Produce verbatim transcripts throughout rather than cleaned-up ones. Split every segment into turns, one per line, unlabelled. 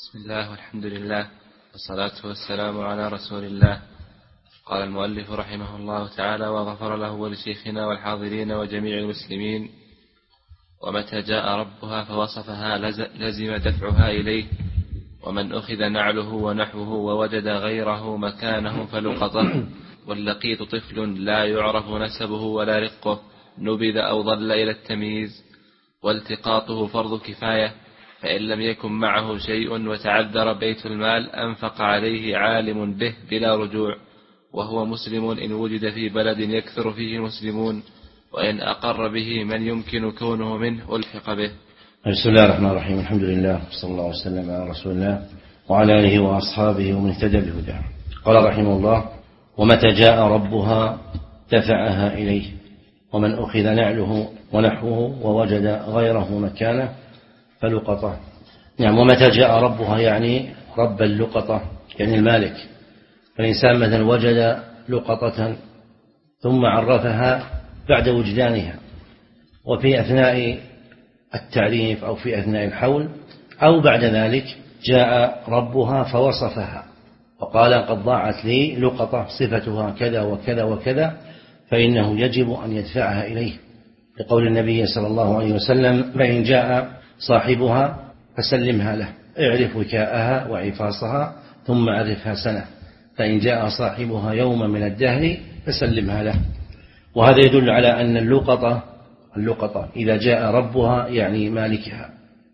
بسم الله والحمد لله والصلاة والسلام على رسول الله. قال المؤلف رحمه الله تعالى وغفر له ولشيخنا والحاضرين وجميع المسلمين. ومتى جاء ربها فوصفها لزم دفعها إليه، ومن أخذ نعله ونحوه ووجد غيره مكانه فلقطه. واللقيط طفل لا يعرف نسبه ولا رقه، نبذ أو ضل إلى التمييز، والتقاطه فرض كفاية، فإن لم يكن معه شيء وتعذر بيت المال أنفق عليه عالم به بلا رجوع، وهو مسلم إن وجد في بلد يكثر فيه المسلمون، وإن أقر به من يمكن كونه منه ألحق به.
بسم الله الرحمن الرحيم. الحمد لله صلى الله وسلم على رسول الله وعلى آله وأصحابه ومن اهتدى بهداه. قال رحمه الله: ومتى جاء ربها دفعها إليه، ومن أخذ نعله ونحوه ووجد غيره مكانه فلقطه. نعم. ومتى جاء ربها يعني رب اللقطة، يعني المالك. فالإنسان مثلا وجد لقطة ثم عرفها بعد وجدانها، وفي أثناء التعريف أو في أثناء الحول أو بعد ذلك جاء ربها فوصفها وقال: قد ضاعت لي لقطة صفتها كذا وكذا وكذا، فإنه يجب أن يدفعها إليه، لقول النبي صلى الله عليه وسلم: فإن جاء صاحبها فسلمها له، اعرف وكاءها وعفاصها ثم عرفها سنة، فإن جاء صاحبها يوما من الدهر فسلمها له. وهذا يدل على أن اللقطة اللقطة إذا جاء ربها يعني مالكها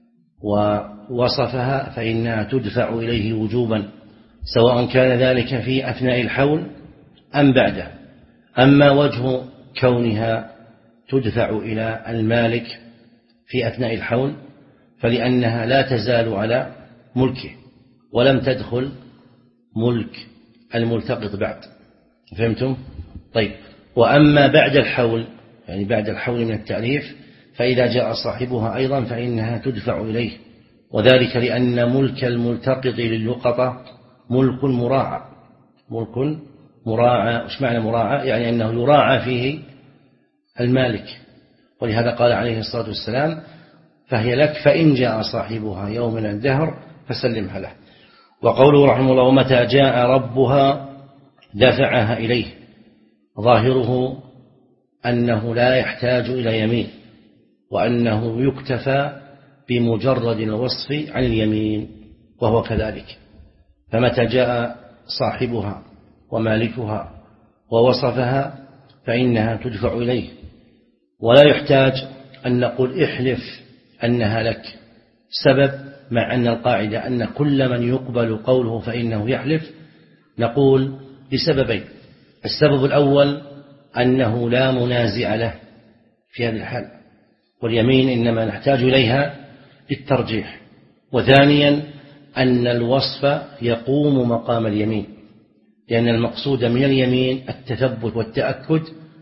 ووصفها فإنها تدفع إليه وجوبا، سواء كان ذلك في أثناء الحول أم بعده. أما وجه كونها تدفع إلى المالك في أثناء الحول فلأنها لا تزال على ملكه ولم تدخل ملك الملتقط بعد. فهمتم؟ طيب. وأما بعد الحول يعني بعد الحول من التعريف فإذا جاء صاحبها أيضا فإنها تدفع إليه، وذلك لأن ملك الملتقط للقطة ملك مراعى. ملك مراعى. وش معنى مراعى؟ يعني أنه يراعى فيه المالك، ولهذا قال عليه الصلاة والسلام: فهي لك فإن جاء صاحبها يوم من الدهر فسلمها له. وقوله رحمه الله: ومتى جاء ربها دفعها إليه، ظاهره أنه لا يحتاج إلى يمين، وأنه يكتفى بمجرد الوصف عن اليمين، وهو كذلك. فمتى جاء صاحبها ومالكها ووصفها فإنها تدفع إليه، ولا يحتاج أن نقول احلف أنها لك. سبب مع أن القاعدة أن كل من يقبل قوله فإنه يحلف، نقول بسببين: السبب الأول أنه لا منازع له في هذه الحال، واليمين إنما نحتاج إليها للترجيح. وثانيا أن الوصف يقوم مقام اليمين، لأن المقصود من اليمين التثبت والتأكد،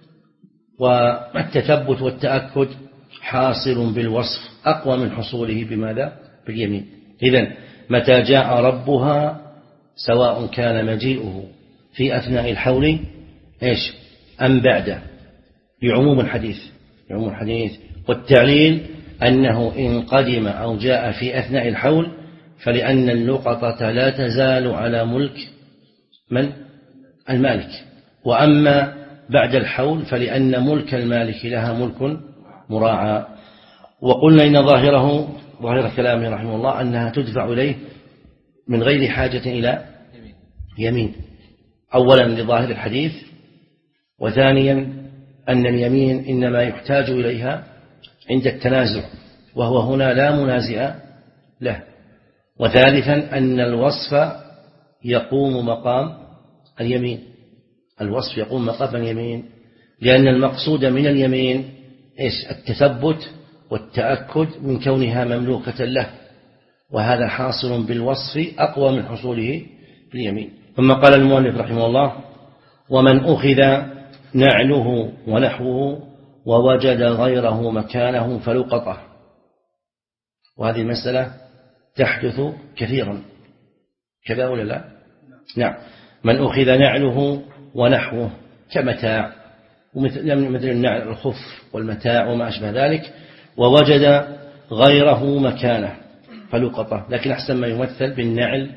والتثبت والتأكد حاصل بالوصف أقوى من حصوله بماذا؟ باليمين. إذن متى جاء ربها، سواء كان مجيئه في أثناء الحول إيش أم بعده، لعموم الحديث لعموم الحديث والتعليل أنه إن قدم أو جاء في أثناء الحول فلأن اللقطة لا تزال على ملك من؟ المالك. وأما بعد الحول فلأن ملك المالك لها ملك مراعى. وقلنا إن ظاهره ظاهر كلامه رحمه الله أنها تدفع إليه من غير حاجة إلى يمين، أولا لظاهر الحديث، وثانيا أن اليمين إنما يحتاج إليها عند التنازع، وهو هنا لا منازع له، وثالثا أن الوصف يقوم مقام اليمين الوصف يقوم مقام اليمين لأن المقصود من اليمين إيش؟ التثبت والتأكد من كونها مملوكة له، وهذا حاصل بالوصف أقوى من حصوله باليمين. ثم قال المؤلف رحمه الله: ومن أخذ نعله ونحوه ووجد غيره مكانه فلقطه. وهذه المسألة تحدث كثيرا، كذا ولا لا؟ نعم. من أخذ نعله ونحوه كمتاع، ومثل النعل الخف والمتاع وما أشبه ذلك، ووجد غيره مكانه. فلقطة، لكن أحسن ما يمثل بالنعل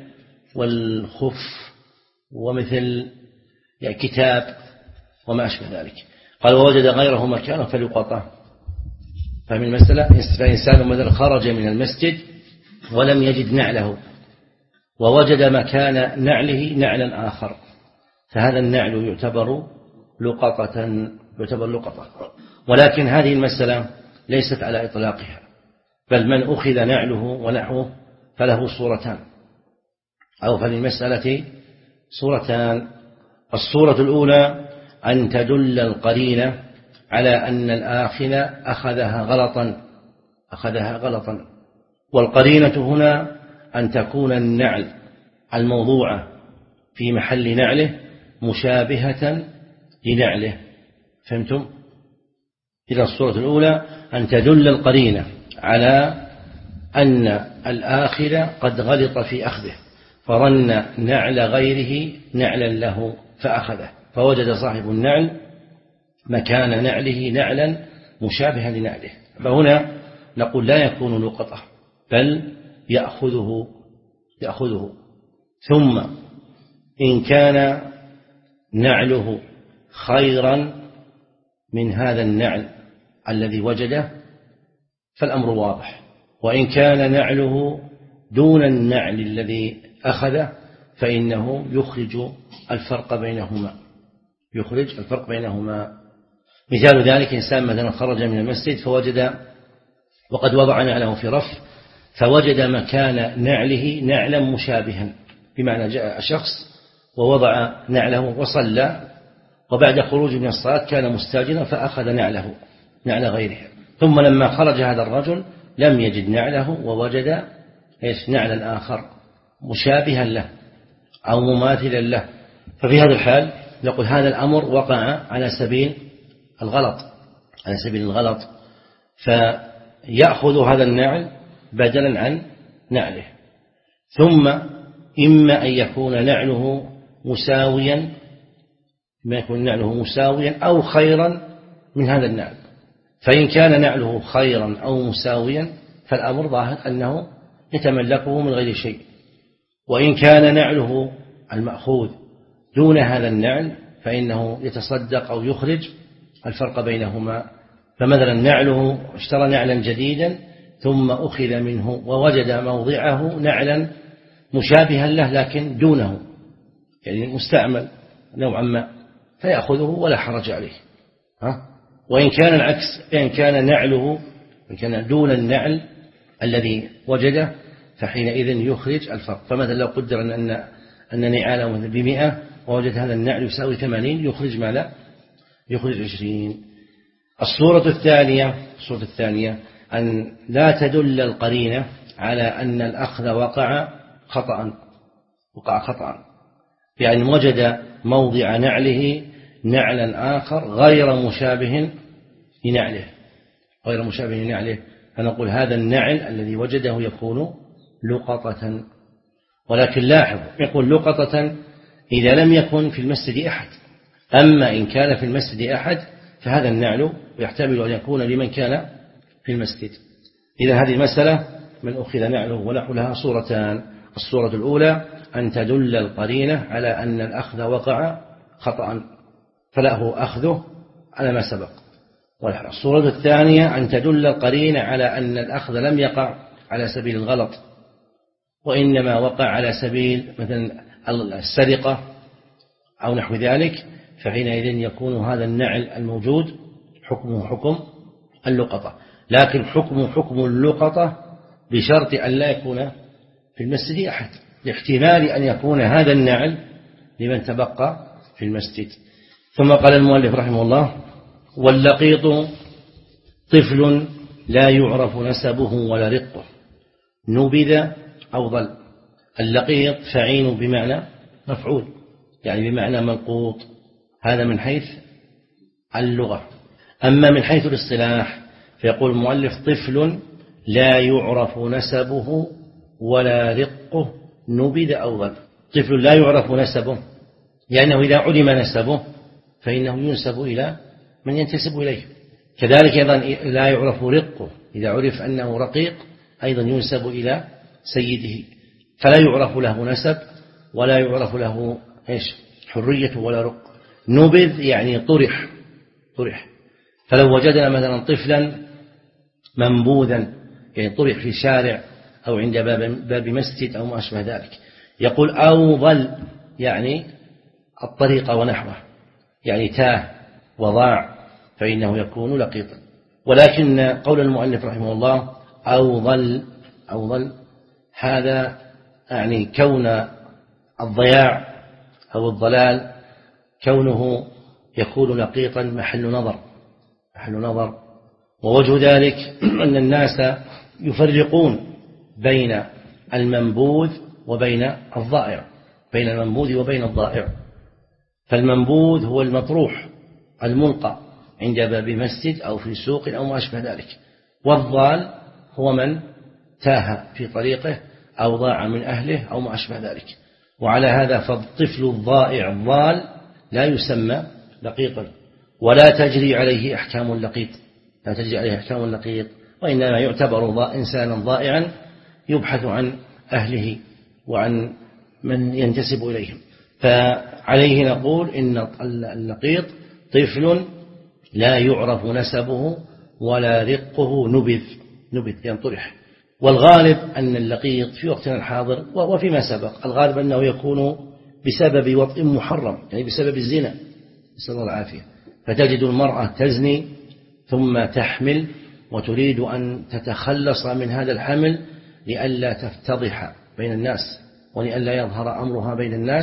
والخف ومثل يعني كتاب وما أشبه ذلك. قال ووجد غيره مكانه فلقطة. فمن المسألة فإنسان مثلا خرج من المسجد ولم يجد نعله ووجد مكان نعله نعلا آخر، فهذا النعل يعتبر لقطة يعتبر لقطة. ولكن هذه المسألة ليست على إطلاقها، بل من أخذ نعله ونحوه فله صورتان، أو فللمسألة صورتان. الصورة الأولى أن تدل القرينة على أن الآخذ أخذها غلطا أخذها غلطا والقرينة هنا أن تكون النعل الموضوعة في محل نعله مشابهة لنعله. فهمتم؟ إذا الصورة الأولى أن تدل القرينة على أن الآخذ قد غلط في أخذه فرن نعل غيره نعلا له فأخذه، فوجد صاحب النعل مكان نعله نعلا مشابها لنعله، فهنا نقول لا يكون لقطة بل يأخذه يأخذه ثم إن كان نعله خيرا من هذا النعل الذي وجده فالأمر واضح، وإن كان نعله دون النعل الذي أخذه فإنه يخرج الفرق بينهما يخرج الفرق بينهما. مثال ذلك إنسان مثلا خرج من المسجد فوجد وقد وضع نعله في رف فوجد مكان نعله نعلا مشابها، بمعنى جاء شخص ووضع نعله وصلى وبعد خروج من الصلاة كان مستاجرا فأخذ نعله نعل غيره، ثم لما خرج هذا الرجل لم يجد نعله ووجد إيش نعلا آخر مشابها له أو مماثلا له، ففي هذا الحال نقول هذا الأمر وقع على سبيل الغلط على سبيل الغلط فيأخذ هذا النعل بدلا عن نعله. ثم إما أن يكون نعله مساويا ما يكون نعله مساويا أو خيرا من هذا النعل، فإن كان نعله خيرا أو مساويا فالأمر ظاهر أنه يتملكه من غير شيء، وإن كان نعله المأخوذ دون هذا النعل فإنه يتصدق أو يخرج الفرق بينهما. فمثلا نعله اشترى نعلا جديدا ثم أخذ منه ووجد موضعه نعلا مشابها له لكن دونه يعني مستعمل نوعا ما فيأخذه ولا حرج عليه. ها؟ وإن كان العكس إن كان نعله إن كان دون النعل الذي وجده فحينئذ يخرج الفرق. فمثلا لو قدر أن أن نعاله بمئة ووجد هذا النعل يساوي ثمانين يخرج ما لا يخرج عشرين. الصورة الثانية الصورة الثانية أن لا تدل القرينة على أن الأخذ وقع خطأ وقع خطأ يعني وجد موضع نعله نعلا آخر غير مشابه لنعله غير مشابه لنعله فنقول هذا النعل الذي وجده يكون لقطة. ولكن لاحظ يقول لقطة إذا لم يكن في المسجد أحد، أما إن كان في المسجد أحد فهذا النعل يحتمل أن يكون لمن كان في المسجد. إذا هذه المسألة من أخذ نعله ونحو لها صورتان. الصورة الأولى أن تدل القرينة على أن الأخذ وقع خطأ فله أخذه على ما سبق. والصورة الثانية أن تدل القرينة على أن الأخذ لم يقع على سبيل الغلط وإنما وقع على سبيل مثلا السرقة أو نحو ذلك، فحينئذ يكون هذا النعل الموجود حكمه حكم اللقطة، لكن حكمه حكم اللقطة بشرط أن لا يكون في المسجد أحد، لاحتمال أن يكون هذا النعل لمن تبقى في المسجد. ثم قال المؤلف رحمه الله: واللقيط طفل لا يعرف نسبه ولا رقه نبذ أو ضل. اللقيط فعين بمعنى مفعول يعني بمعنى ملقوط، هذا من حيث اللغة. أما من حيث الاصطلاح فيقول المؤلف: طفل لا يعرف نسبه ولا رقه نبذ أو ضل. طفل لا يعرف نسبه لأنه إذا علم نسبه فإنه ينسب إلى من ينتسب إليه، كذلك أيضا لا يعرف رقه إذا عرف أنه رقيق أيضا ينسب إلى سيده، فلا يعرف له نسب ولا يعرف له إيش حرية ولا رق. نبذ يعني طرح طرح فلو وجدنا مثلا طفلا منبوذا يعني طرح في شارع أو عند باب, باب مسجد أو ما أشبه ذلك، يقول أو ضل يعني الطريق ونحوه، يعني تاه وضاع، فإنه يكون لقيطا. ولكن قول المؤلف رحمه الله أو ضل أو ضل هذا يعني كون الضياع أو الضلال كونه يكون لقيطا محل نظر محل نظر ووجه ذلك أن الناس يفرقون بين المنبوذ وبين الضائع بين المنبوذ وبين الضائع. فالمنبوذ هو المطروح الملقى عند باب مسجد أو في سوق أو ما أشبه ذلك، والضال هو من تاه في طريقه أو ضاع من أهله أو ما أشبه ذلك. وعلى هذا فالطفل الضائع الضال لا يسمى لقيطا ولا تجري عليه أحكام اللقيط لا تجري عليه أحكام اللقيط وإنما يعتبر إنسانا ضائعا يبحث عن أهله وعن من ينتسب إليهم. فعليه نقول إن اللقيط طفل لا يعرف نسبه ولا رقه نبذ نبذ ينطرح. والغالب أن اللقيط في وقتنا الحاضر وفيما سبق الغالب أنه يكون بسبب وطء محرم، يعني بسبب الزنا، نسأل الله العافية. فتجد المرأة تزني ثم تحمل وتريد أن تتخلص من هذا الحمل لئلا تفتضح بين الناس ولئلا يظهر أمرها بين الناس،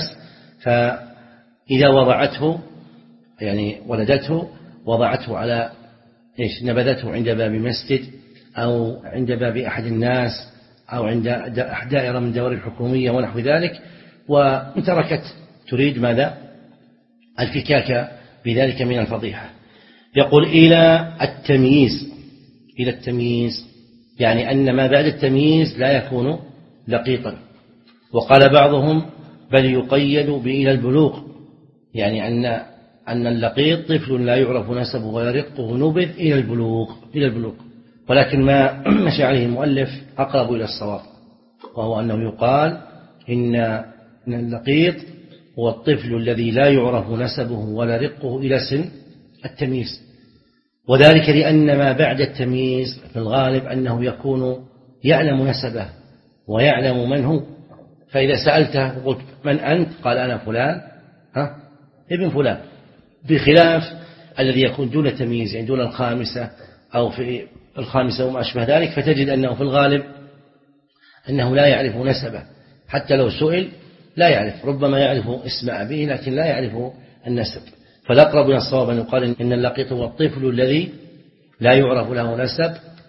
فإذا وضعته يعني ولدته وضعته على إيش نبذته عند باب مسجد أو عند باب أحد الناس أو عند دائرة من الدوائر الحكومية ونحو ذلك، وتركت تريد ماذا الفكاك بذلك من الفضيحة. يقول إلى التمييز إلى التمييز يعني أن ما بعد التمييز لا يكون لقيطا. وقال بعضهم بل يقيد بإلى البلوغ، يعني أن أن اللقيط طفل لا يعرف نسبه ولا رقه نبذ إلى البلوغ إلى البلوغ ولكن ما مشى عليه المؤلف أقرب إلى الصواب، وهو أنه يقال إن اللقيط هو الطفل الذي لا يعرف نسبه ولا رقه إلى سن التمييز، وذلك لأن ما بعد التمييز في الغالب أنه يكون يعلم نسبه ويعلم من هو. فإذا سألته وقلت من أنت قال أنا فلان ها ابن فلان، بخلاف الذي يكون دون تمييز يعني دون الخامسة أو في الخامسة وما أشبه ذلك، فتجد أنه في الغالب أنه لا يعرف نسبه حتى لو سئل لا يعرف، ربما يعرف اسم أبيه لكن لا يعرف النسب. فالأقرب إلى الصواب أن يقال إن اللقيط هو الطفل الذي لا يعرف له نسب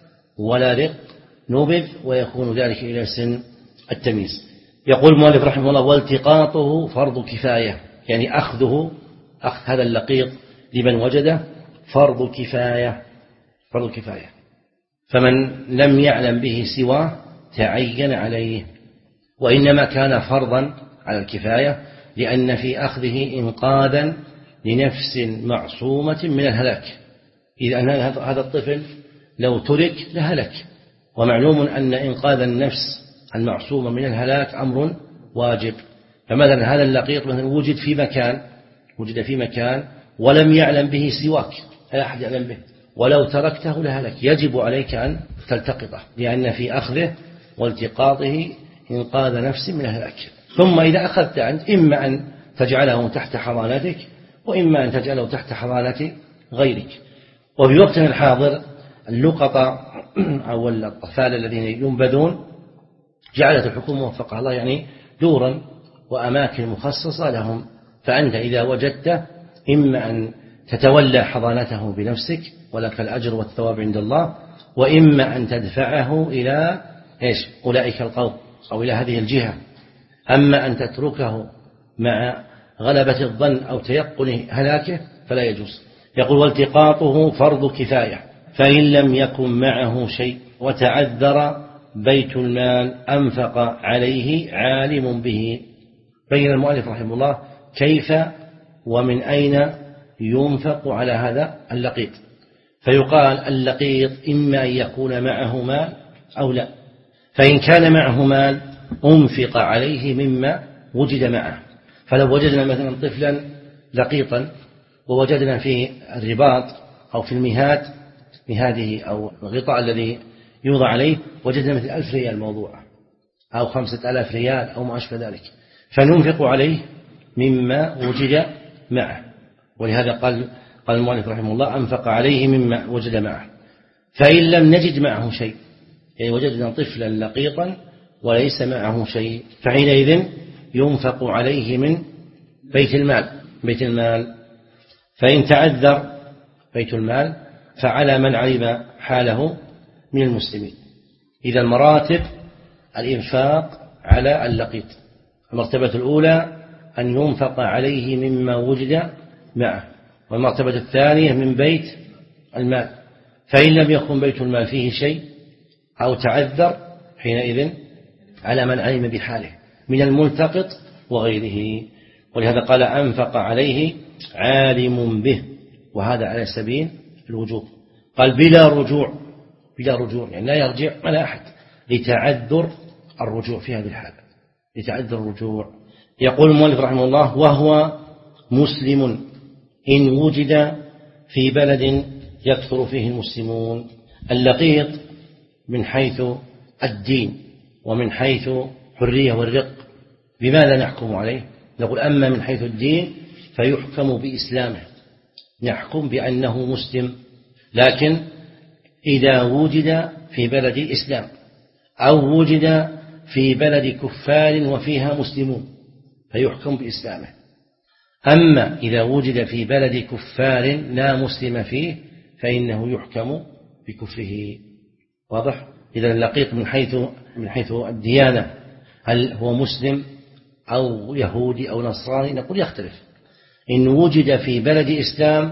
ولا رق نبذ ويكون ذلك إلى سن التمييز. يقول المؤلف رحمه الله والتقاطه فرض كفاية، يعني أخذه أخذ هذا اللقيط لمن وجده فرض كفاية فرض كفاية فمن لم يعلم به سواه تعين عليه، وإنما كان فرضا على الكفاية لأن في أخذه إنقاذا لنفس معصومة من الهلاك. إذا أن هذا الطفل لو ترك لهلك، ومعلوم أن إنقاذ النفس المعصومة من الهلاك أمر واجب. فمثلا هذا اللقيط مثلا وجد في مكان وجد في مكان ولم يعلم به سواك، لا أحد يعلم به، ولو تركته لهلك، يجب عليك أن تلتقطه لأن في أخذه والتقاطه إنقاذ نفس من الهلاك. ثم إذا أخذت عنه إما أن تجعله تحت حضانتك وإما أن تجعله تحت حضانة غيرك. وفي وقتنا الحاضر اللقطة أو الأطفال الذين ينبذون جعلت الحكومة وفقها الله يعني دورا وأماكن مخصصة لهم، فأنت إذا وجدته إما أن تتولى حضانته بنفسك ولك الأجر والثواب عند الله، وإما أن تدفعه إلى إيش أولئك القوم أو إلى هذه الجهة. أما أن تتركه مع غلبة الظن أو تيقن هلاكه فلا يجوز. يقول والتقاطه فرض كفاية فإن لم يكن معه شيء وتعذر بيت المال أنفق عليه عالم به. بين المؤلف رحمه الله كيف ومن أين ينفق على هذا اللقيط. فيقال اللقيط إما أن يكون معه مال أو لا، فإن كان معه مال أنفق عليه مما وجد معه. فلو وجدنا مثلا طفلا لقيطا ووجدنا في الرباط أو في المهاد مهاده أو الغطاء الذي يوضع عليه وجدنا مثل ألف ريال موضوع أو خمسة ألاف ريال أو ما أشبه ذلك، فننفق عليه مما وجد معه. ولهذا قال قال المؤلف رحمه الله أنفق عليه مما وجد معه. فإن لم نجد معه شيء، يعني وجدنا طفلا لقيطا وليس معه شيء، فحينئذ ينفق عليه من بيت المال بيت المال فإن تعذر بيت المال فعلى من علم حاله من المسلمين. إذا المراتب الإنفاق على اللقيط. المرتبة الأولى أن ينفق عليه مما وجد معه، والمرتبة الثانية من بيت المال. فإن لم يكن بيت المال فيه شيء أو تعذر حينئذ على من علم بحاله من الملتقط وغيره. ولهذا قال أنفق عليه عالم به، وهذا على سبيل الوجوب. قال بلا رجوع بلا رجوع يعني لا يرجع على أحد لتعذر الرجوع في هذه الحالة لتعذر الرجوع. يقول المؤلف رحمه الله وهو مسلم إن وجد في بلد يكثر فيه المسلمون. اللقيط من حيث الدين ومن حيث حرية والرق بماذا نحكم عليه؟ نقول أما من حيث الدين فيحكم بإسلامه، نحكم بأنه مسلم، لكن إذا وجد في بلد إسلام أو وجد في بلد كفار وفيها مسلمون فيحكم بإسلامه. أما إذا وجد في بلد كفار لا مسلم فيه فإنه يحكم بكفره. واضح؟ إذا اللقيط من حيث من حيث الديانة هل هو مسلم أو يهودي أو نصراني؟ نقول يختلف. إن وجد في بلد إسلام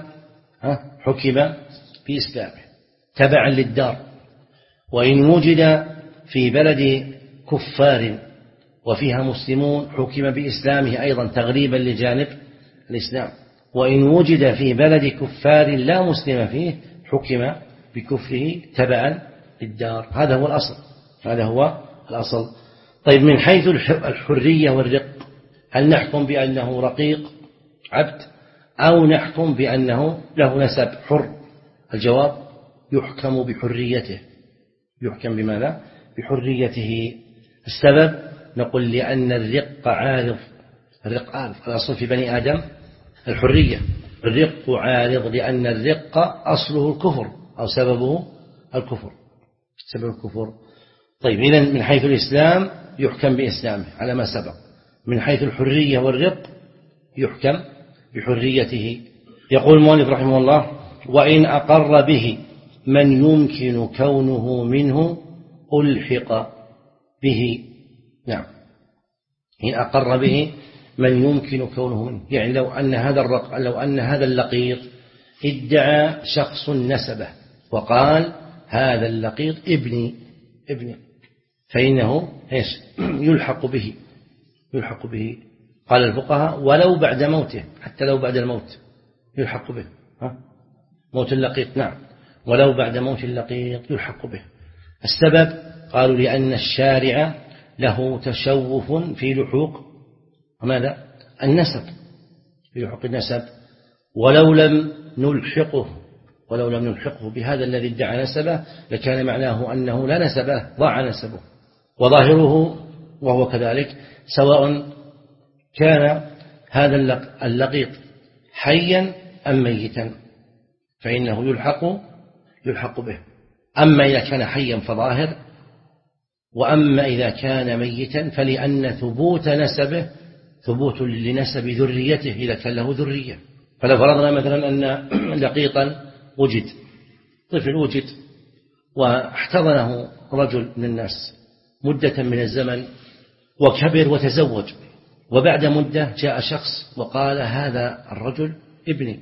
حكم بإسلامه تبعا للدار، وإن وجد في بلد كفار وفيها مسلمون حكم بإسلامه أيضا تغريبا لجانب الإسلام، وإن وجد في بلد كفار لا مسلم فيه حكم بكفره تبعا للدار. هذا هو الأصل هذا هو الأصل. طيب من حيث الحرية والرق هل نحكم بأنه رقيق عبد أو نحكم بأنه له نسب حر؟ الجواب يحكم بحريته. يحكم بماذا؟ بحريته. السبب نقول لأن الرق عارض الرق عارض الأصل في بني آدم الحرية، الرق عارض لأن الرق أصله الكفر أو سببه الكفر سبب الكفر. طيب إذن من حيث الإسلام يحكم بإسلامه على ما سبق، من حيث الحرية والرق يحكم بحريته. يقول المؤلف رحمه الله وإن أقر به من يمكن كونه منه ألحق به. نعم إن أقر به من يمكن كونه منه، يعني لو أن هذا الرق لو أن هذا اللقيط ادعى شخص نسبه وقال هذا اللقيط ابني ابني فإنه إيش يلحق به يلحق به. قال الفقهاء ولو بعد موته، حتى لو بعد الموت يلحق به. ها؟ موت اللقيط نعم، ولو بعد موت اللقيط يلحق به. السبب قالوا لأن الشارع له تشوف في لحوق ماذا؟ النسب في لحوق النسب، ولو لم نلحقه ولو لم نلحقه بهذا الذي ادعى نسبه لكان معناه أنه لا نسبه ضاع نسبه. وظاهره وهو كذلك سواء كان هذا اللقيط حيا أم ميتا فإنه يلحق يلحق به. أما إذا كان حيا فظاهر، وأما إذا كان ميتا فلأن ثبوت نسبه ثبوت لنسب ذريته إذا كان له ذرية. فلو فرضنا مثلا أن لقيطا وجد طفل وجد واحتضنه رجل من الناس مدة من الزمن وكبر وتزوج، وبعد مدة جاء شخص وقال هذا الرجل ابني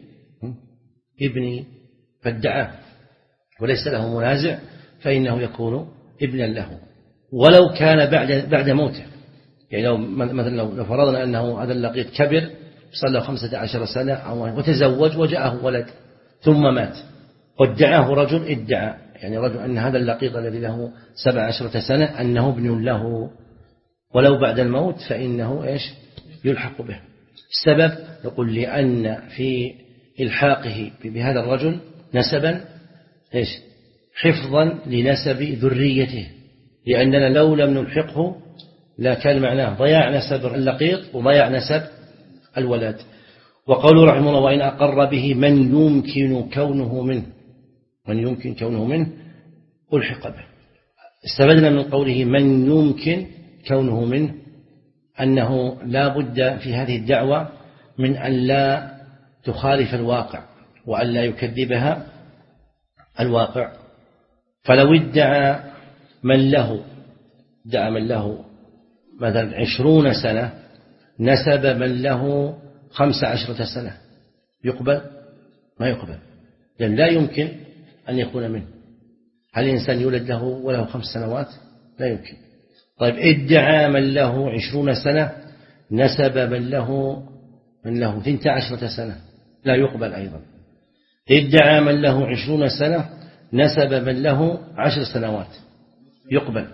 ابني فادعاه وليس له منازع فإنه يكون ابنا له ولو كان بعد بعد موته. يعني لو مثلا لو فرضنا أنه هذا اللقيط كبر صلى خمسة عشر سنة وتزوج وجاءه ولد ثم مات وادعاه رجل ادعى يعني رجل أن هذا اللقيط الذي له سبع عشرة سنة أنه ابن له، ولو بعد الموت فإنه إيش يلحق به. السبب نقول لأن في إلحاقه بهذا الرجل نسبا إيش حفظا لنسب ذريته، لأننا لو لم نلحقه لا كان معناه ضياع نسب اللقيط وضياع نسب الولد. وقوله رحمه الله وإن أقر به من يمكن كونه منه، من يمكن كونه منه ألحق به. استفدنا من قوله من يمكن كونه منه أنه لا بد في هذه الدعوة من أن لا تخالف الواقع وأن لا يكذبها الواقع. فلو ادعى من له ادعى من له مثلا عشرون سنة نسب من له خمس عشرة سنة يقبل؟ ما يقبل، لأن لا يمكن أن يكون منه. هل الإنسان يولد له وله خمس سنوات؟ لا يمكن. طيب ادعى من له عشرون سنة نسب من له من له ثنتا عشرة سنة، لا يقبل أيضا. ادعى من له عشرون سنة نسب من له عشر سنوات يقبل،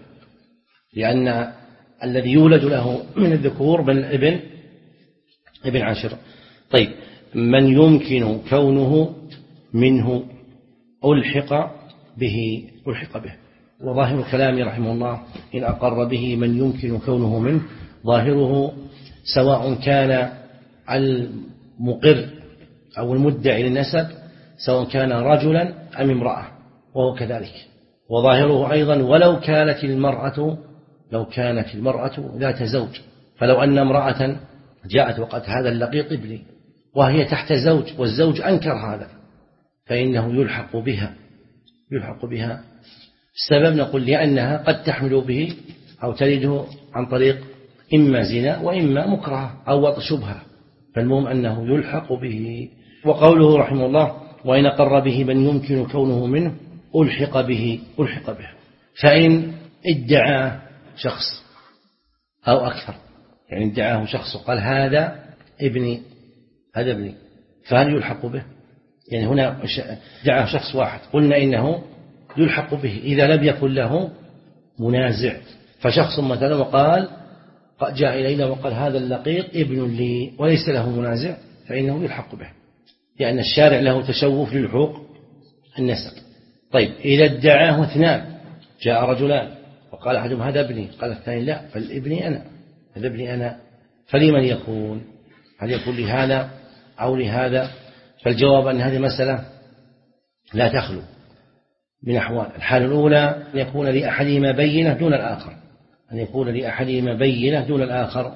لأن الذي يولد له من الذكور من ابن ابن عشر. طيب من يمكن كونه منه ألحق به ألحق به. وظاهر كلامه رحمه الله إن أقر به من يمكن كونه منه، ظاهره سواء كان المقر أو المدعي للنسب سواء كان رجلا أم امرأة، وهو كذلك. وظاهره أيضا ولو كانت المرأة لو كانت المرأة ذات زوج، فلو أن امرأة جاءت وقالت هذا اللقيط ابني وهي تحت زوج والزوج أنكر هذا فإنه يلحق بها يلحق بها. السبب نقول لأنها قد تحمل به أو تلده عن طريق إما زنا وإما مكره أو وطء شبهة، فالمهم أنه يلحق به. وقوله رحمه الله وإن أقر به من يمكن كونه منه ألحق به ألحق به. فإن ادعى شخص أو أكثر، يعني ادعاه شخص وقال هذا ابني هذا ابني، فهل يلحق به؟ يعني هنا ادعاه شخص واحد قلنا إنه يلحق به إذا لم يكن له منازع. فشخص مثلا وقال جاء إلينا وقال هذا اللقيط ابن لي وليس له منازع فإنه يلحق به، لأن الشارع له تشوف للحوق النسب. طيب إذا ادعاه اثنان، جاء رجلان وقال أحدهم هذا ابني، قال الثاني لا فالابني أنا هذا ابني أنا، فلمن يكون؟ هل يكون لهذا أو لهذا؟ فالجواب أن هذه مسألة لا تخلو من أحوال. الحالة الأولى أن يكون لأحدهما بينة دون الآخر، أن يكون لأحدهما بينة دون الآخر،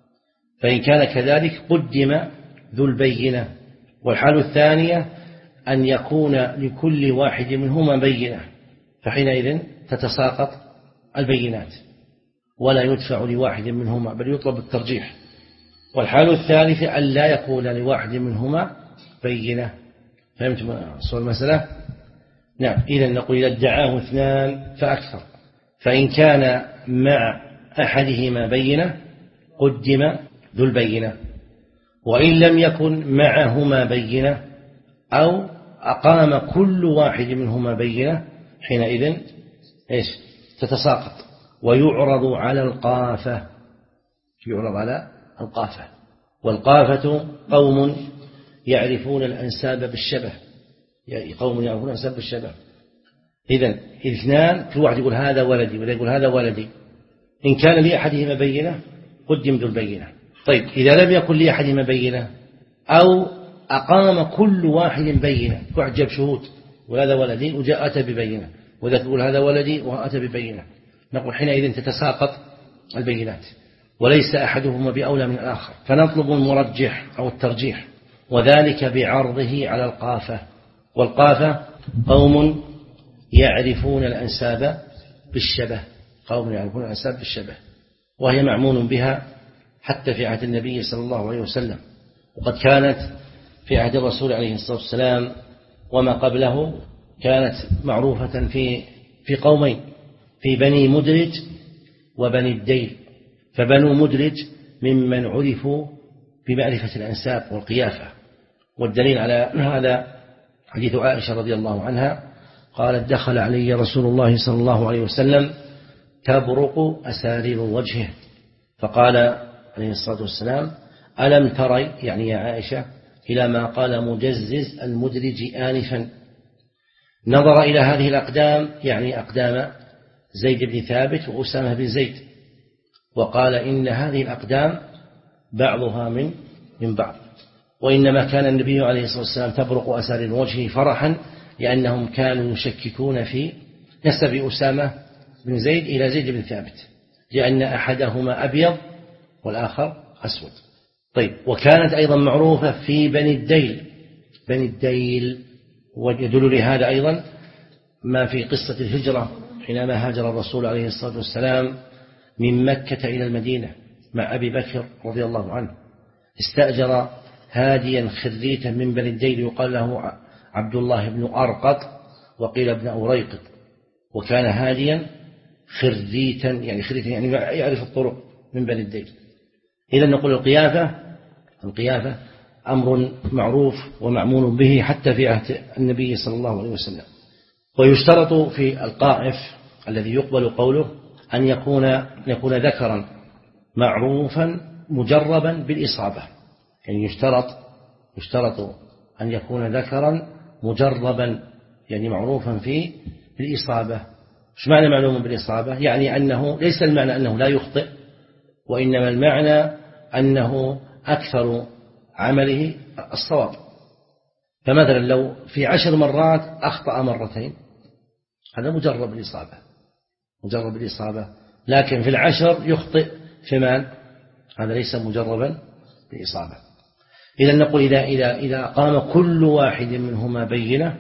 فإن كان كذلك قدم ذو البينة. والحالة الثانية أن يكون لكل واحد منهما بينة، فحينئذ تتساقط البينات ولا يدفع لواحد منهما بل يطلب الترجيح. والحالة الثالثة أن لا يكون لواحد منهما بينة. فهمتم صور المسألة؟ نعم. إذن نقول إذا ادعاه اثنان فأكثر، فإن كان مع أحدهما بينة قدم ذو البينة، وإن لم يكن معهما بينة أو أقام كل واحد منهما بينة حينئذ إيش تتساقط ويعرض على القافة يعرض على القافة. والقافة قوم يعرفون الأنساب بالشبه، يعني قوم يعرفون الأنساب بالشبه. إذن اثنان كل واحد يقول هذا ولدي ولا يقول هذا ولدي، إن كان لأحدهما بينة قدم ذو البينة. طيب إذا لم يكن لأحدهما بينة أو أقام كل واحد بينة، واحد جاب شهود وهذا ولدي وجاء أتى ببينة وذا تقول هذا ولدي وأتى ببينة، نقول حينئذ تتساقط البينات وليس أحدهما بأولى من الآخر، فنطلب المرجح أو الترجيح، وذلك بعرضه على القافة. والقافة قوم يعرفون الأنساب بالشبه، قوم يعرفون الأنساب بالشبه، وهي معمول بها حتى في عهد النبي صلى الله عليه وسلم، وقد كانت في عهد الرسول عليه الصلاة والسلام وما قبله كانت معروفة في في قومين، في بني مدرج وبني الديل. فبنو مدرج ممن عرفوا بمعرفة الأنساب والقيافة، والدليل على هذا حديث عائشة رضي الله عنها قالت دخل علي رسول الله صلى الله عليه وسلم تبرق أسارير وجهه، فقال عليه الصلاة والسلام ألم تري، يعني يا عائشة، إلى ما قال مجزز المدرج آنفا. نظر إلى هذه الأقدام، يعني أقدام زيد بن ثابت وأسامة بن زيد، وقال إن هذه الأقدام بعضها من من بعض، وإنما كان النبي عليه الصلاة والسلام تبرق أسارير وجهه فرحا لأنهم كانوا يشككون في نسب أسامة بن زيد إلى زيد بن ثابت، لأن أحدهما أبيض والآخر أسود. طيب، وكانت أيضا معروفة في بني الديل، بني الديل، ويدل لهذا أيضا ما في قصة الهجرة حينما هاجر الرسول عليه الصلاة والسلام من مكة إلى المدينة مع أبي بكر رضي الله عنه، استأجر هاديا خريتا من بني الديل يقال له عبد الله بن أرقط، وقيل ابن أوريقط، وكان هاديا خريتا، يعني خريتا يعني يعرف الطرق من بني الديل. إذا نقول القيافة القيافة أمر معروف ومعمول به حتى في عهد النبي صلى الله عليه وسلم. ويشترط في القائف الذي يقبل قوله أن يكون يكون ذكرا معروفا مجربا بالإصابة، يعني يشترط يشترط أن يكون ذكرا مجربا، يعني معروفا في الإصابة. ايش معنى معلوم بالإصابة؟ يعني أنه ليس المعنى أنه لا يخطئ، وإنما المعنى أنه أكثر عمله الصواب. فمثلا لو في عشر مرات أخطأ مرتين، هذا مجرب الإصابة مجرب الإصابة لكن في العشر يخطئ ثمان، هذا ليس مجربا بالإصابة. إذا نقول إذا, إذا, إذا قام كل واحد منهما بينة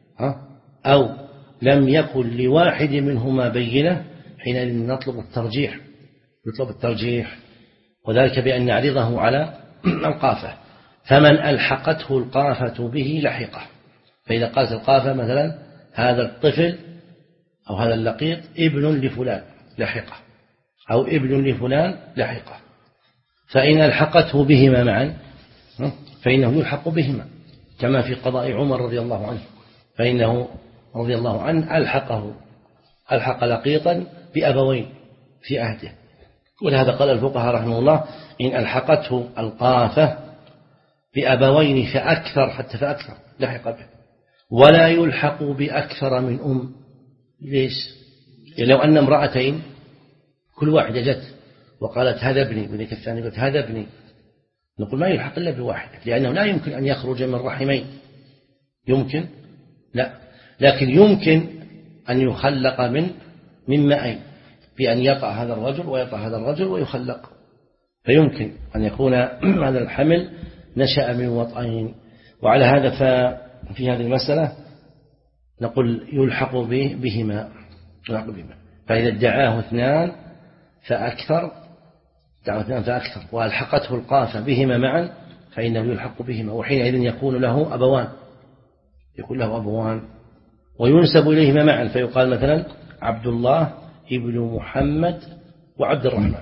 أو لم يكن لواحد منهما بينة، حينئذ نطلب الترجيح نطلب الترجيح وذلك بأن نعرضه على القافة. فمن ألحقته القافة به لحقه، فإذا قالت القافة مثلا هذا الطفل أو هذا اللقيط ابن لفلان لحقه، أو ابن لفلان لحقه، فإن ألحقته بهما معا فإنه يلحق بهما، كما في قضاء عمر رضي الله عنه، فإنه رضي الله عنه ألحقه ألحق لقيطا بأبوين في عهده. ولهذا قال الفقهاء رحمه الله إن ألحقته القافة بأبوين فأكثر حتى فأكثر لحق به، ولا يلحق بأكثر من أم. ليش؟ يعني لو أن امرأتين كل واحدة جت وقالت هذا ابني، وذيك الثانية قالت هذا ابني، نقول ما يلحق إلا بواحدة، لأنه لا يمكن أن يخرج من رحمين. يمكن؟ لا، لكن يمكن أن يخلق من من مائين، بأن يقع هذا الرجل ويقع هذا الرجل ويخلق، فيمكن أن يكون هذا الحمل نشأ من وطئين. وعلى هذا ففي هذه المسألة نقول يلحق به بهما يلحق بهما. فإذا ادعاه اثنان فأكثر ادعاه اثنان فأكثر وألحقته القافة بهما معا فإنه يلحق بهما، وحينئذ يكون له أبوان يكون له أبوان وينسب إليهما معا، فيقال مثلا عبد الله ابن محمد وعبد الرحمن،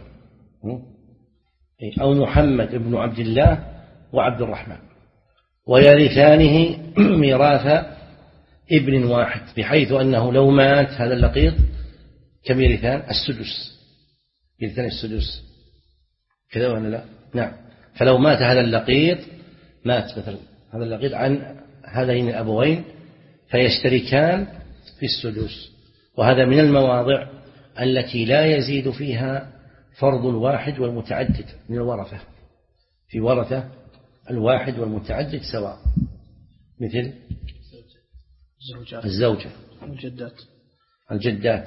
أو محمد ابن عبد الله وعبد الرحمن، ويرثانه ميراث ابن واحد، بحيث أنه لو مات هذا اللقيط كم يرثان؟ السدس، يرثان السدس كذا ولا لا؟ نعم. فلو مات هذا اللقيط مات مثلا هذا اللقيط عن هذين الأبوين فيشتركان في السدس، وهذا من المواضع التي لا يزيد فيها فرض الواحد والمتعدد من الورثة، في ورثة الواحد والمتعدد سواء، مثل الزوجة
الجدات
الجدات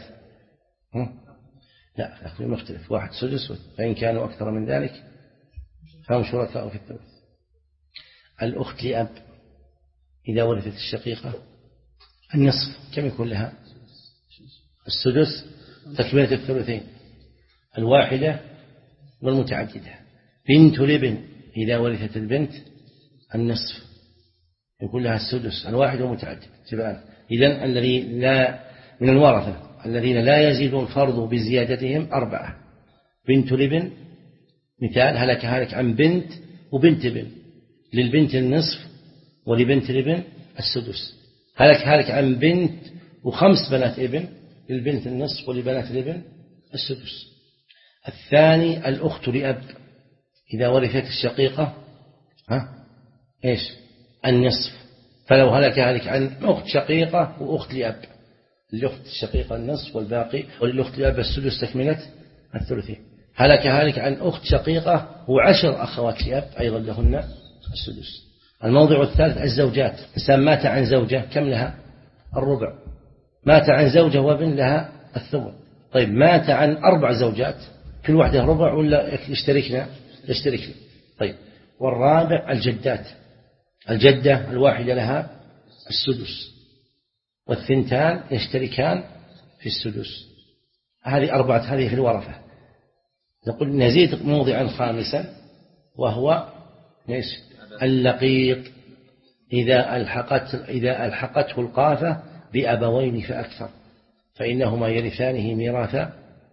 لا أخذ مختلف، واحد سدس، فإن كانوا أكثر من ذلك فهم شركاء في الثلث. الأخت لأب إذا ورثت الشقيقة النصف كم يكون لها؟ السدس تكملة الثلثين، الواحدة والمتعددة. بنت لابن إذا ورثت البنت النصف يكون لها السدس، الواحد والمتعدد تبعان. إذن الذي لا من الورثة الذين لا يزيد الفرض بزيادتهم أربعة: بنت لابن مثال هلك هلك عن بنت وبنت ابن، للبنت النصف ولبنت الابن السدس. هلك هلك عن بنت وخمس بنات ابن، للبنت النصف ولبنات الابن السدس. الثاني الأخت لأب إذا ورثت الشقيقة ها إيش النصف، فلو هلك هلك عن أخت شقيقة وأخت لأب، الأخت الشقيقة النصف والباقي، وللأخت لأب السدس تكملة الثلثين. هلك هلك عن أخت شقيقة وعشر أخوات لأب أيضا لهن السدس. الموضع الثالث الزوجات، إنسان مات عن زوجة كم لها الربع، مات عن زوجة وابن لها الثمن. طيب مات عن أربع زوجات كل واحدة ربع ولا يشتركنا يشتركنا. طيب والرابع الجدات، الجدة الواحدة لها السدس والثنتان يشتركان في السدس. هذه أربعة، هذه في الورثة. نقول نزيد موضعا خامسا وهو اللقيط إذا ألحقت إذا ألحقته القافة بأبوين فأكثر فإنهما يرثانه ميراث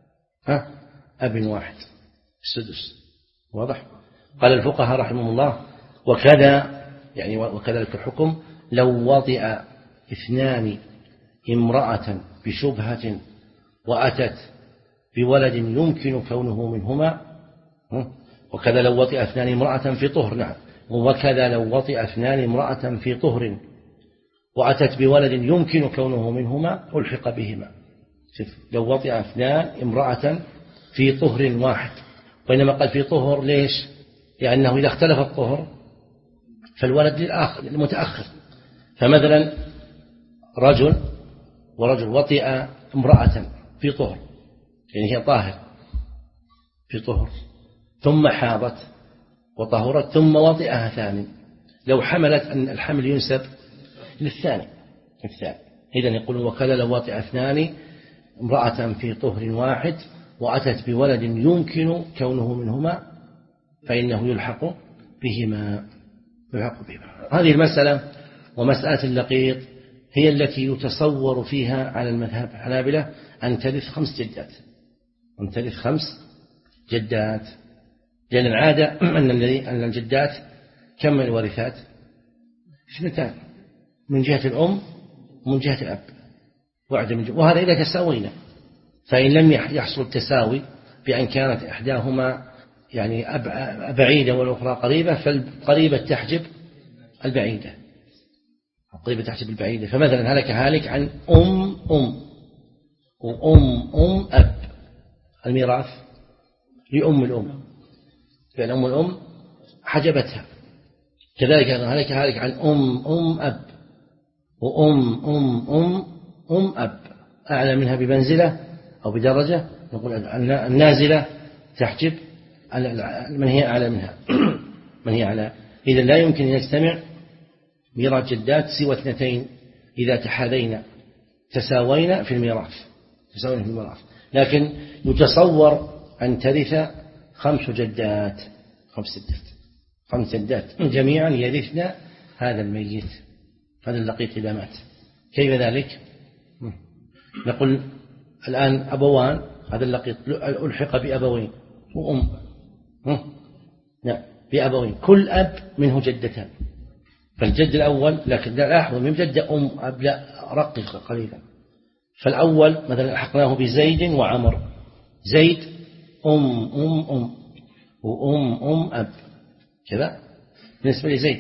أب واحد السدس. واضح؟ قال الفقهاء رحمهم الله وكذا يعني وكذلك الحكم لو وطئ اثنان امرأة بشبهة وأتت بولد يمكن كونه منهما، وكذا لو وطئ اثنان امرأة في طهر، نعم، وكذا لو وطئ اثنان امرأة في طهر وأتت بولد يمكن كونه منهما ألحق بهما. لو وطئ اثنان امرأة في طهر واحد، وإنما قال في طهر ليش؟ لأنه إذا اختلف الطهر فالولد للآخر المتأخر. فمثلا رجل ورجل وطئ امرأة في طهر، يعني هي طاهر في طهر، ثم حاضت وطهرت ثم وطئها ثاني، لو حملت أن الحمل ينسب للثاني الثاني. إذن يقول وكذا لو وطئ اثنان امرأة في طهر واحد وأتت بولد يمكن كونه منهما فإنه يلحق بهما يلحق بهما. هذه المسألة ومسألة اللقيط هي التي يتصور فيها على المذهب الحنابلة أن ترث خمس جدات، أن ترث خمس جدات، لأن العادة أن الذي أن الجدات كم من الورثات؟ اثنتان، من جهة الأم ومن جهة الأب، وهذا إذا تساوينا. فإن لم يحصل التساوي بأن كانت إحداهما يعني بعيدة والأخرى قريبة، فالقريبة تحجب البعيدة، القريبة تحجب البعيدة. فمثلا هلك هالك عن أم أم وأم أم أب، الميراث لأم الأم، لأن أم الأم حجبتها. كذلك هلك هالك عن أم أم أب وأم أم أم أم أب، أعلى منها بمنزلة أو بدرجة، نقول النازلة تحجب من هي أعلى منها من هي أعلى. إذا لا يمكن أن يجتمع ميراث جدات سوى اثنتين إذا تحاذينا تساوينا في الميراث تساوينا في الميراث. لكن يتصور أن ترث خمس جدات خمس جدات خمس جدات جميعا يرثنا هذا الميت، هذا اللقيط إذا مات. كيف ذلك؟ نقول الآن أبوان، هذا اللقيط ألحق بأبوين وأم، نعم بأبوين، كل أب منه جدتان. فالجد الأول، لكن لاحظوا من جدة أم أب لا رقق قليلا. فالأول مثلا ألحقناه بزيد وعمر، زيد أم أم أم وأم أم أب كذا بالنسبة لزيد،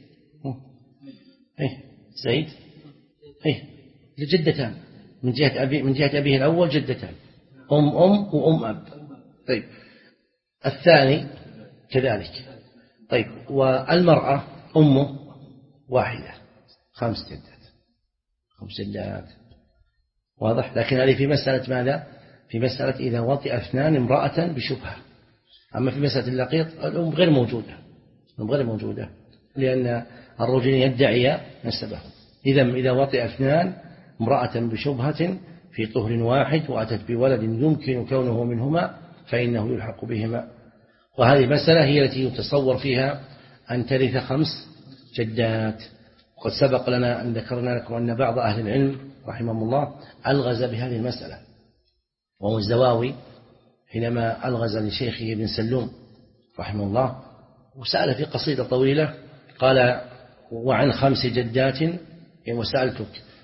إيه زيد إيه لجدتان من جهة أبي من جهة أبيه الأول جدتان أم أم وأم أب. طيب الثاني كذلك. طيب والمرأة أمه واحدة، خمس جدات خمس جدات واضح. لكن هذه في مسألة ماذا؟ في مسألة إذا وطئ اثنان امرأة بشبهة. أما في مسألة اللقيط الأم غير موجودة، الأم غير موجودة لأن الرجل يدعي نسبه. إذا إذا وطئ اثنان امرأة بشبهة في طهر واحد وأتت بولد يمكن كونه منهما فإنه يلحق بهما. وهذه مسألة هي التي يتصور فيها أن ترث خمس جدات. وقد سبق لنا أن ذكرنا لكم أن بعض أهل العلم رحمهم الله ألغز بهذه المسألة، وهو الزواوي حينما ألغز لشيخه ابن سلوم رحمه الله وسأل في قصيدة طويلة قال وعن خمس جدات وسألتك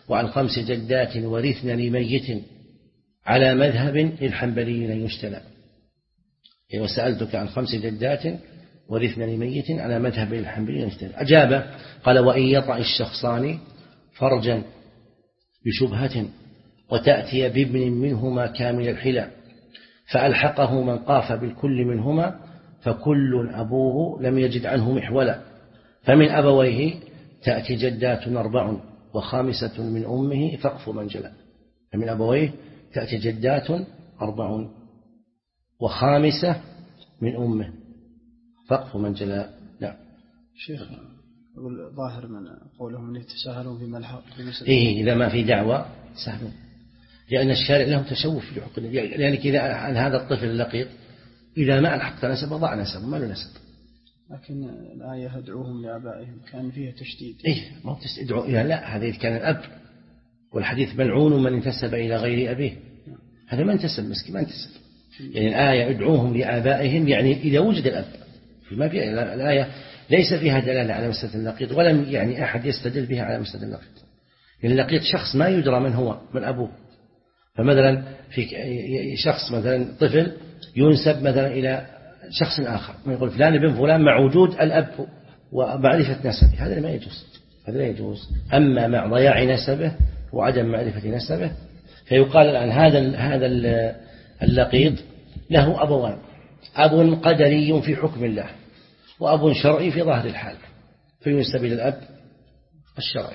وعن خمس جدات ورثن لميت على مذهب للحنبليين يجتنى. وسألتك عن خمس جدات ورثن لميت على مذهب للحنبليين يجتنى. أجاب قال وإن يطأ الشخصان فرجا بشبهة وتأتي بابن منهما كامل الحلى فألحقه من قاف بالكل منهما فكل أبوه لم يجد عنه محولا فمن أبويه تأتي جدات أربع وخامسة من أمه فقف من جلى. فمن أبويه تأتي جدات أربع وخامسة من أمه فقف من جلى. لا
شيخ يقول ظاهر من قولهم أن يتساهلون في ملحق
إيه إذا ما في دعوة سهلون لأن الشارع لهم تشوف في حقوق لأنك إذا عن هذا الطفل اللقيط إذا ما ألحقت نسب ضاع نسب ما له نسب.
لكن الآية ادعوهم لآبائهم كان فيها تشديد.
إيه ما هو تدعو إلى لا هذا كان الأب والحديث ملعون من انتسب إلى غير أبيه هذا ما انتسب مسكين ما انتسب. يعني الآية ادعوهم لآبائهم يعني إذا وجد الأب ما في الآية ليس فيها دلالة على مسألة اللقيط ولم يعني أحد يستدل بها على مسألة اللقيط. يعني اللقيط شخص ما يدرى من هو من أبوه. فمثلا في شخص مثلا طفل ينسب مثلا إلى شخص آخر يقول فلان ابن فلان مع وجود الأب ومعرفة نسبه هذا ما يجوز هذا لا يجوز. أما مع ضياع نسبه وعدم معرفة نسبه فيقال الآن هذا هذا اللقيط له أبوان أب قدري في حكم الله وأب شرعي في ظاهر الحال فينسب إلى الأب الشرعي.